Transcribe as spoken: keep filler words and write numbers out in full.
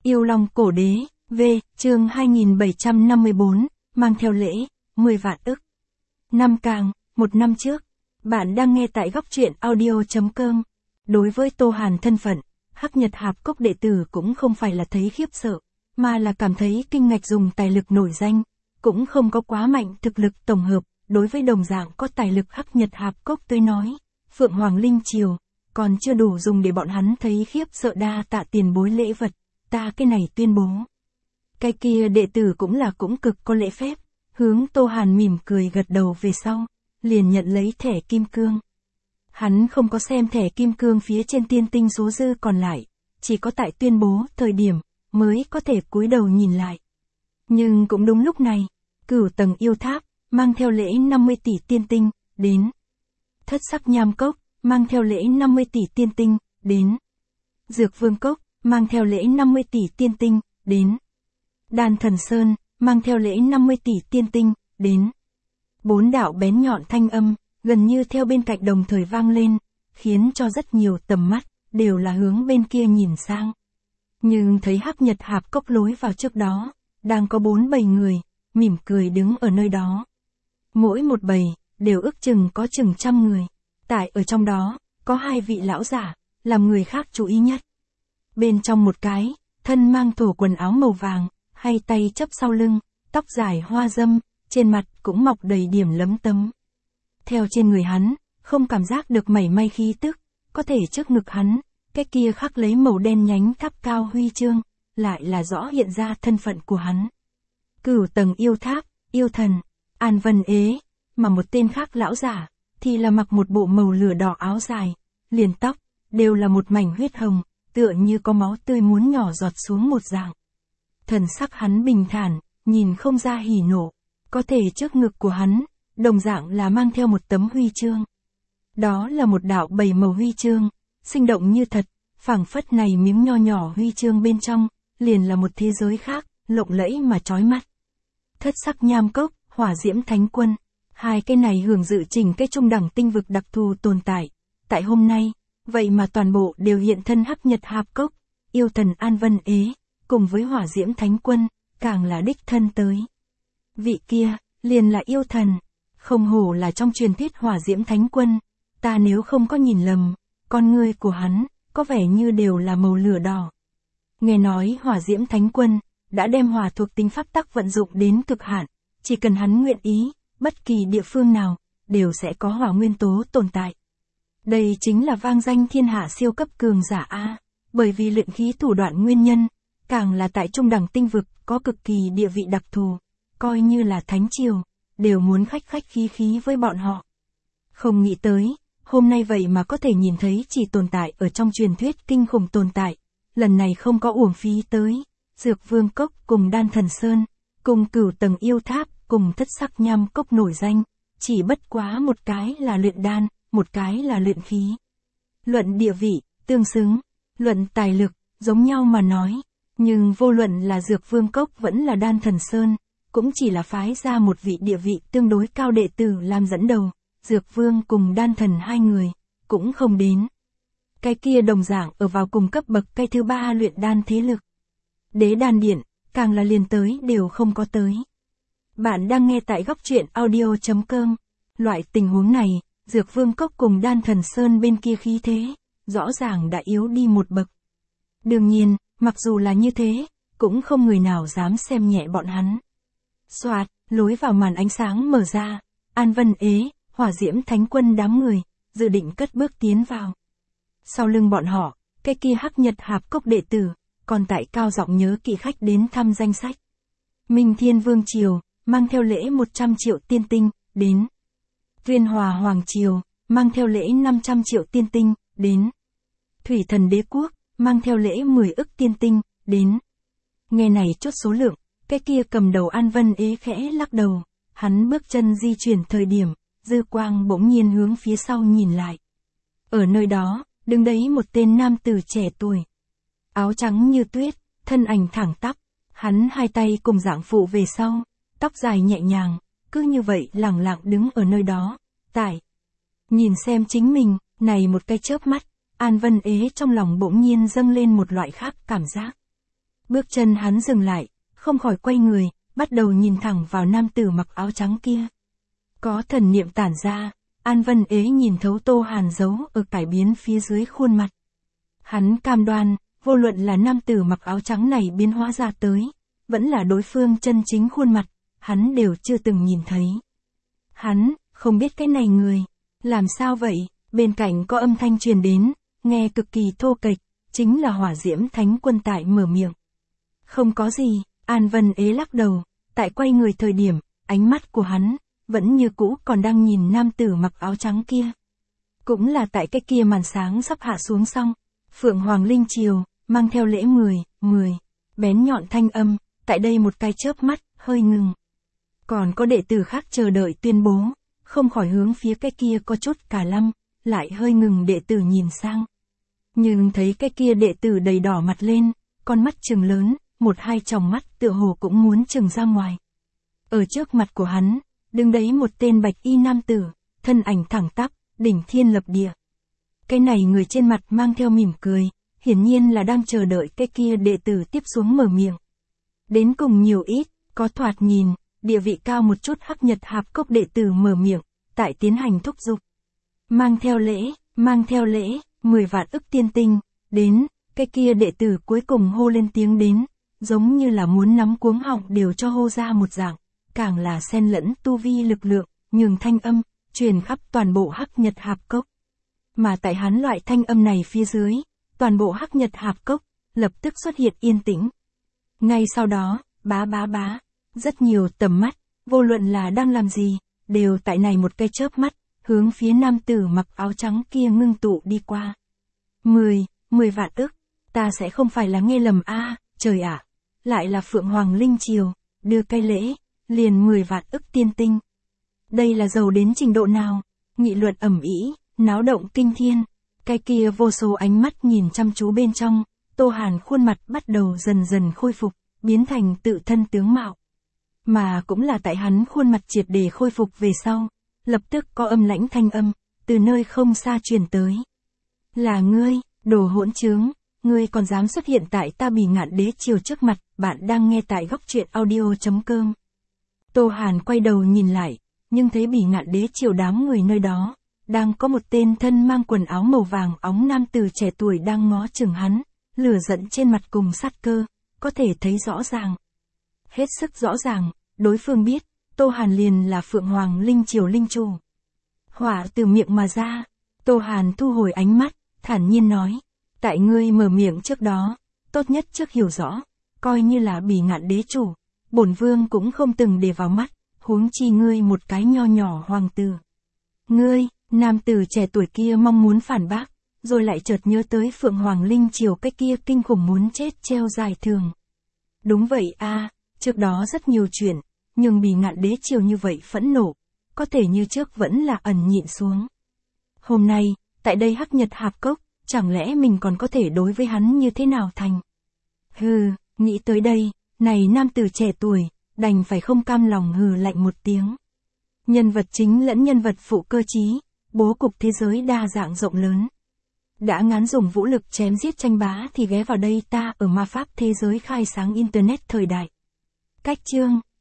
Yêu Long Cổ Đế, V, chương hai nghìn bảy trăm năm mươi bốn, mang theo lễ, mười vạn ức. Năm Càng, một năm trước. Bạn đang nghe tại góc truyện audio.com. Đối với Tô Hàn thân phận, Hắc Nhật Hạp Cốc đệ tử cũng không phải là thấy khiếp sợ, mà là cảm thấy kinh ngạc dùng tài lực nổi danh, cũng không có quá mạnh thực lực tổng hợp, đối với đồng dạng có tài lực Hắc Nhật Hạp Cốc tôi nói, Phượng Hoàng Linh Triều, còn chưa đủ dùng để bọn hắn thấy khiếp sợ đa tạ tiền bối lễ vật, ta cái này tuyên bố. Cái kia đệ tử cũng là cũng cực có lễ phép, hướng Tô Hàn mỉm cười gật đầu về sau, liền nhận lấy thẻ kim cương. Hắn không có xem thẻ kim cương phía trên tiên tinh số dư còn lại, chỉ có tại tuyên bố thời điểm, mới có thể cúi đầu nhìn lại. Nhưng cũng đúng lúc này, Cửu Tầng Yêu Tháp, mang theo lễ năm mươi tỷ tiên tinh, đến. Thất Sắc Nham Cốc, mang theo lễ năm mươi tỷ tiên tinh, đến. Dược Vương Cốc, mang theo lễ năm mươi tỷ tiên tinh, đến. Đan Thần Sơn, mang theo lễ năm mươi tỷ tiên tinh, đến. Bốn đạo bén nhọn thanh âm, gần như theo bên cạnh đồng thời vang lên, khiến cho rất nhiều tầm mắt, đều là hướng bên kia nhìn sang. Nhưng thấy Hắc Nhật Hạp Cốc lối vào trước đó, đang có bốn bầy người, mỉm cười đứng ở nơi đó. Mỗi một bầy, đều ước chừng có chừng trăm người. Tại ở trong đó, có hai vị lão giả, làm người khác chú ý nhất. Bên trong một cái, thân mang thổ quần áo màu vàng, hay tay chấp sau lưng, tóc dài hoa dâm, trên mặt cũng mọc đầy điểm lấm tấm. Theo trên người hắn, không cảm giác được mảy may khí tức, có thể trước ngực hắn, cái kia khắc lấy màu đen nhánh tháp cao huy chương, lại là rõ hiện ra thân phận của hắn. Cửu Tầng Yêu Tháp, yêu thần, An Vân Ế, mà một tên khác lão giả, thì là mặc một bộ màu lửa đỏ áo dài, liền tóc, đều là một mảnh huyết hồng, tựa như có máu tươi muốn nhỏ giọt xuống một dạng. Thần sắc hắn bình thản, nhìn không ra hỉ nộ, có thể trước ngực của hắn, đồng dạng là mang theo một tấm huy chương. Đó là một đạo bảy màu huy chương, sinh động như thật, phảng phất này miếng nho nhỏ huy chương bên trong, liền là một thế giới khác, lộng lẫy mà chói mắt. Thất Sắc Nham Cốc, Hỏa Diễm Thánh Quân, hai cái này hưởng dự trình cái trung đẳng tinh vực đặc thù tồn tại. Tại hôm nay, vậy mà toàn bộ đều hiện thân Hắc Nhật Hạp Cốc, yêu thần An Vân Ế, cùng với Hỏa Diễm Thánh Quân, càng là đích thân tới. Vị kia, liền là yêu thần, không hổ là trong truyền thuyết Hỏa Diễm Thánh Quân, ta nếu không có nhìn lầm, con ngươi của hắn, có vẻ như đều là màu lửa đỏ. Nghe nói Hỏa Diễm Thánh Quân, đã đem hỏa thuộc tính pháp tắc vận dụng đến cực hạn, chỉ cần hắn nguyện ý, bất kỳ địa phương nào, đều sẽ có hỏa nguyên tố tồn tại. Đây chính là vang danh thiên hạ siêu cấp cường giả A, bởi vì luyện khí thủ đoạn nguyên nhân, càng là tại trung đẳng tinh vực, có cực kỳ địa vị đặc thù, coi như là thánh triều, đều muốn khách khách khí khí với bọn họ. Không nghĩ tới, hôm nay vậy mà có thể nhìn thấy chỉ tồn tại ở trong truyền thuyết kinh khủng tồn tại, lần này không có uổng phí tới, Dược Vương Cốc cùng Đan Thần Sơn, cùng Cửu Tầng Yêu Tháp, cùng Thất Sắc Nham Cốc nổi danh, chỉ bất quá một cái là luyện đan, một cái là luyện khí. Luận địa vị, tương xứng, luận tài lực, giống nhau mà nói, nhưng vô luận là Dược Vương Cốc vẫn là Đan Thần Sơn, cũng chỉ là phái ra một vị địa vị tương đối cao đệ tử làm dẫn đầu, Dược Vương cùng Đan Thần hai người, cũng không đến. Cái kia đồng dạng ở vào cùng cấp bậc cái thứ ba luyện đan thế lực. Đế Đan Điện, càng là liền tới đều không có tới. Bạn đang nghe tại góc truyện audio.com. Loại tình huống này, Dược Vương Cốc cùng Đan Thần Sơn bên kia khí thế, rõ ràng đã yếu đi một bậc. Đương nhiên, mặc dù là như thế, cũng không người nào dám xem nhẹ bọn hắn. Soạt, lối vào màn ánh sáng mở ra, An Vân Ế, Hỏa Diễm Thánh Quân đám người, dự định cất bước tiến vào. Sau lưng bọn họ, cái kia Hắc Nhật Hạp Cốc đệ tử, còn tại cao giọng nhớ kỹ khách đến thăm danh sách. Minh Thiên Vương Triều, mang theo lễ một trăm triệu tiên tinh, đến. Tuyên Hòa Hoàng Triều, mang theo lễ năm trăm triệu tiên tinh, đến. Thủy Thần Đế Quốc, mang theo lễ mười ức tiên tinh, đến. Nghe này chốt số lượng, cái kia cầm đầu An Vân Ế khẽ lắc đầu, hắn bước chân di chuyển thời điểm, dư quang bỗng nhiên hướng phía sau nhìn lại. Ở nơi đó, đứng đấy một tên nam tử trẻ tuổi. Áo trắng như tuyết, thân ảnh thẳng tắp, hắn hai tay cùng dạng phụ về sau, tóc dài nhẹ nhàng, cứ như vậy lẳng lặng đứng ở nơi đó, tại. Nhìn xem chính mình, này một cái chớp mắt, An Vân Ế trong lòng bỗng nhiên dâng lên một loại khác cảm giác. Bước chân hắn dừng lại, không khỏi quay người, bắt đầu nhìn thẳng vào nam tử mặc áo trắng kia. Có thần niệm tản ra, An Vân Ế nhìn thấu Tô Hàn giấu ở cải biến phía dưới khuôn mặt. Hắn cam đoan, vô luận là nam tử mặc áo trắng này biến hóa ra tới, vẫn là đối phương chân chính khuôn mặt, hắn đều chưa từng nhìn thấy. Hắn, không biết cái này người, làm sao vậy, bên cạnh có âm thanh truyền đến, nghe cực kỳ thô kệch, chính là Hỏa Diễm Thánh Quân tại mở miệng. Không có gì, An Vân Ế lắc đầu, tại quay người thời điểm, ánh mắt của hắn, vẫn như cũ còn đang nhìn nam tử mặc áo trắng kia. Cũng là tại cái kia màn sáng sắp hạ xuống xong, Phượng Hoàng Linh Triều, mang theo lễ mười, mười, bén nhọn thanh âm, tại đây một cái chớp mắt, hơi ngừng. Còn có đệ tử khác chờ đợi tuyên bố, không khỏi hướng phía cái kia có chút cả lăm, lại hơi ngừng đệ tử nhìn sang. Nhưng thấy cái kia đệ tử đầy đỏ mặt lên, con mắt trừng lớn, một hai tròng mắt tựa hồ cũng muốn trừng ra ngoài. Ở trước mặt của hắn, đứng đấy một tên bạch y nam tử, thân ảnh thẳng tắp, đỉnh thiên lập địa. Cái này người trên mặt mang theo mỉm cười, hiển nhiên là đang chờ đợi cái kia đệ tử tiếp xuống mở miệng. Đến cùng nhiều ít, có thoạt nhìn, địa vị cao một chút Hắc Nhật Hạp Cốc đệ tử mở miệng, tại tiến hành thúc giục. Mang theo lễ, mang theo lễ, mười vạn ức tiên tinh, đến, cái kia đệ tử cuối cùng hô lên tiếng đến, giống như là muốn nắm cuống họng đều cho hô ra một dạng, càng là xen lẫn tu vi lực lượng, nhường thanh âm, truyền khắp toàn bộ Hắc Nhật Hạp Cốc. Mà tại hắn loại thanh âm này phía dưới, toàn bộ Hắc Nhật Hạp Cốc, lập tức xuất hiện yên tĩnh. Ngay sau đó, bá bá bá, rất nhiều tầm mắt, vô luận là đang làm gì, đều tại này một cái chớp mắt, hướng phía nam tử mặc áo trắng kia ngưng tụ đi qua. Mười, mười vạn ức, ta sẽ không phải là nghe lầm a, trời ạ, lại là Phượng Hoàng Linh Triều, đưa cây lễ, liền mười vạn ức tiên tinh. Đây là giàu đến trình độ nào, nghị luận ầm ĩ, náo động kinh thiên, cái kia vô số ánh mắt nhìn chăm chú bên trong, Tô Hàn khuôn mặt bắt đầu dần dần khôi phục, biến thành tự thân tướng mạo. Mà cũng là tại hắn khuôn mặt triệt để khôi phục về sau, lập tức có âm lãnh thanh âm, từ nơi không xa truyền tới. Là ngươi, đồ hỗn trướng, ngươi còn dám xuất hiện tại ta Bỉ Ngạn Đế Triều trước mặt, bạn đang nghe tại góc truyện audio chấm com. Tô Hàn quay đầu nhìn lại, nhưng thấy Bỉ Ngạn Đế Triều đám người nơi đó, đang có một tên thân mang quần áo màu vàng óng nam tử trẻ tuổi đang ngó chừng hắn, lửa giận trên mặt cùng sát cơ, có thể thấy rõ ràng. Hết sức rõ ràng, đối phương biết, Tô Hàn liền là Phượng Hoàng Linh Triều Linh Chủ. Hỏa từ miệng mà ra, Tô Hàn thu hồi ánh mắt, thản nhiên nói, tại ngươi mở miệng trước đó, tốt nhất trước hiểu rõ, coi như là Bỉ Ngạn Đế Chủ, bổn vương cũng không từng để vào mắt, huống chi ngươi một cái nho nhỏ hoàng tử. Ngươi, nam tử trẻ tuổi kia mong muốn phản bác, rồi lại chợt nhớ tới Phượng Hoàng Linh Triều cái kia kinh khủng muốn chết treo dài thường. Đúng vậy a, trước đó rất nhiều chuyện, nhưng Bỉ Ngạn Đế Triều như vậy phẫn nộ, có thể như trước vẫn là ẩn nhịn xuống. Hôm nay, tại đây Hắc Nhật Hạp Cốc, chẳng lẽ mình còn có thể đối với hắn như thế nào thành? Hừ, nghĩ tới đây, này nam tử trẻ tuổi, đành phải không cam lòng hừ lạnh một tiếng. Nhân vật chính lẫn nhân vật phụ cơ trí, bố cục thế giới đa dạng rộng lớn. Đã ngán dùng vũ lực chém giết tranh bá thì ghé vào đây ta ở ma pháp thế giới khai sáng internet thời đại. Cách chương